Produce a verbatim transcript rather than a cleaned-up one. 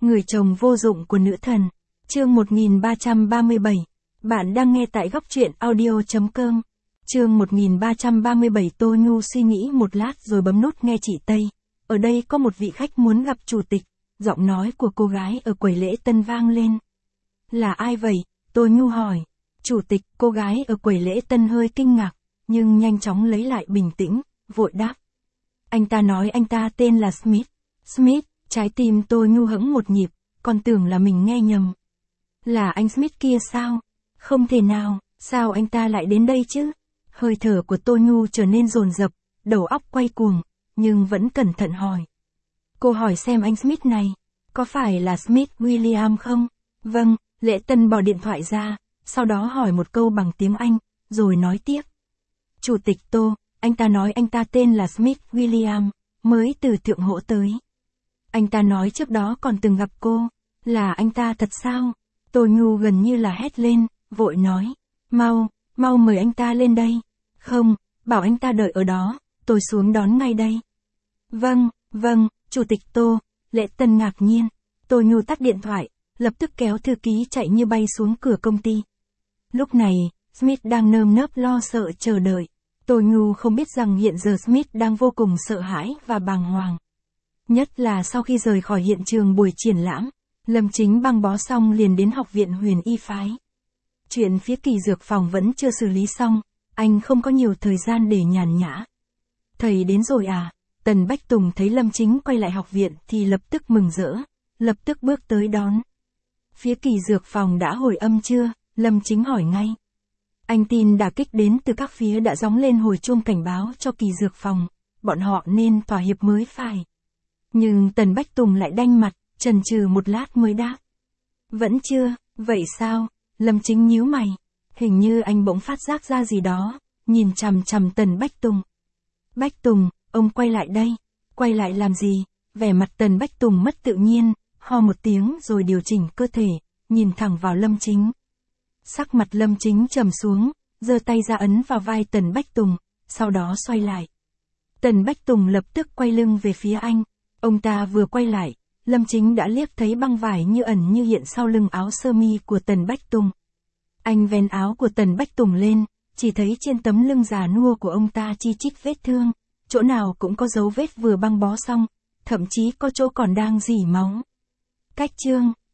Người chồng vô dụng của nữ thần. Chương một nghìn ba trăm ba mươi bảy. Bạn đang nghe tại góc truyện audio chấm com. Chương một nghìn ba trăm ba mươi bảy. Tô Nhu suy nghĩ một lát rồi bấm nút nghe chị Tây. Ở đây có một vị khách muốn gặp chủ tịch. Giọng nói của cô gái ở quầy lễ tân vang lên. Là ai vậy? Tô Nhu hỏi. Chủ tịch. Cô gái ở quầy lễ tân hơi kinh ngạc, nhưng nhanh chóng lấy lại bình tĩnh, vội đáp. Anh ta nói anh ta tên là Smith. Smith. Trái tim Tô Nhu hững một nhịp, còn tưởng là mình nghe nhầm. Là anh Smith kia sao? Không thể nào, sao anh ta lại đến đây chứ? Hơi thở của Tô Nhu trở nên dồn dập, đầu óc quay cuồng, nhưng vẫn cẩn thận hỏi. Cô hỏi xem anh Smith này, có phải là Smith William không? Vâng, lễ tân bỏ điện thoại ra, sau đó hỏi một câu bằng tiếng Anh, rồi nói tiếp. Chủ tịch Tô, anh ta nói anh ta tên là Smith William, mới từ Thượng Hỗ tới. Anh ta nói trước đó còn từng gặp cô, là anh ta thật sao? Tô Nhu gần như là hét lên, vội nói, mau, mau mời anh ta lên đây. Không, bảo anh ta đợi ở đó, tôi xuống đón ngay đây. Vâng, vâng, Chủ tịch Tô. Lễ tân ngạc nhiên. Tô Nhu tắt điện thoại, lập tức kéo thư ký chạy như bay xuống cửa công ty. Lúc này, Smith đang nơm nớp lo sợ chờ đợi. Tô Nhu không biết rằng hiện giờ Smith đang vô cùng sợ hãi và bàng hoàng. Nhất là sau khi rời khỏi hiện trường buổi triển lãm, Lâm Chính băng bó xong liền đến học viện Huyền Y phái. Chuyện phía Kỳ Dược phòng vẫn chưa xử lý xong, anh không có nhiều thời gian để nhàn nhã. Thầy đến rồi à? Tần Bách Tùng thấy Lâm Chính quay lại học viện thì lập tức mừng rỡ, lập tức bước tới đón. Phía Kỳ Dược phòng đã hồi âm chưa? Lâm Chính hỏi ngay. Anh tin đả kích đến từ các phía đã gióng lên hồi chuông cảnh báo cho Kỳ Dược phòng, bọn họ nên thỏa hiệp mới phải. Nhưng Tần Bách Tùng lại đanh mặt, chần chừ một lát mới đáp. Vẫn chưa, vậy sao? Lâm Chính nhíu mày. Hình như anh bỗng phát giác ra gì đó, nhìn chằm chằm Tần Bách Tùng. Bách Tùng, ông quay lại đây. Quay lại làm gì? Vẻ mặt Tần Bách Tùng mất tự nhiên, ho một tiếng rồi điều chỉnh cơ thể, nhìn thẳng vào Lâm Chính. Sắc mặt Lâm Chính trầm xuống, giơ tay ra ấn vào vai Tần Bách Tùng, sau đó xoay lại. Tần Bách Tùng lập tức quay lưng về phía anh. Ông ta vừa quay lại, Lâm Chính đã liếc thấy băng vải như ẩn như hiện sau lưng áo sơ mi của Tần Bách Tùng. Anh vén áo của Tần Bách Tùng lên, chỉ thấy trên tấm lưng già nua của ông ta chi chít vết thương, chỗ nào cũng có dấu vết vừa băng bó xong, thậm chí có chỗ còn đang rỉ máu. Cách chương